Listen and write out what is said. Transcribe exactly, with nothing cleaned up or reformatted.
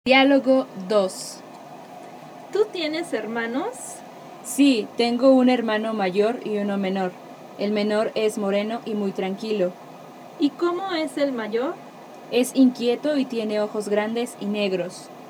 Diálogo dos. ¿Tú tienes hermanos? Sí, tengo un hermano mayor y uno menor. El menor es moreno y muy tranquilo. ¿Y cómo es el mayor? Es inquieto y tiene ojos grandes y negros.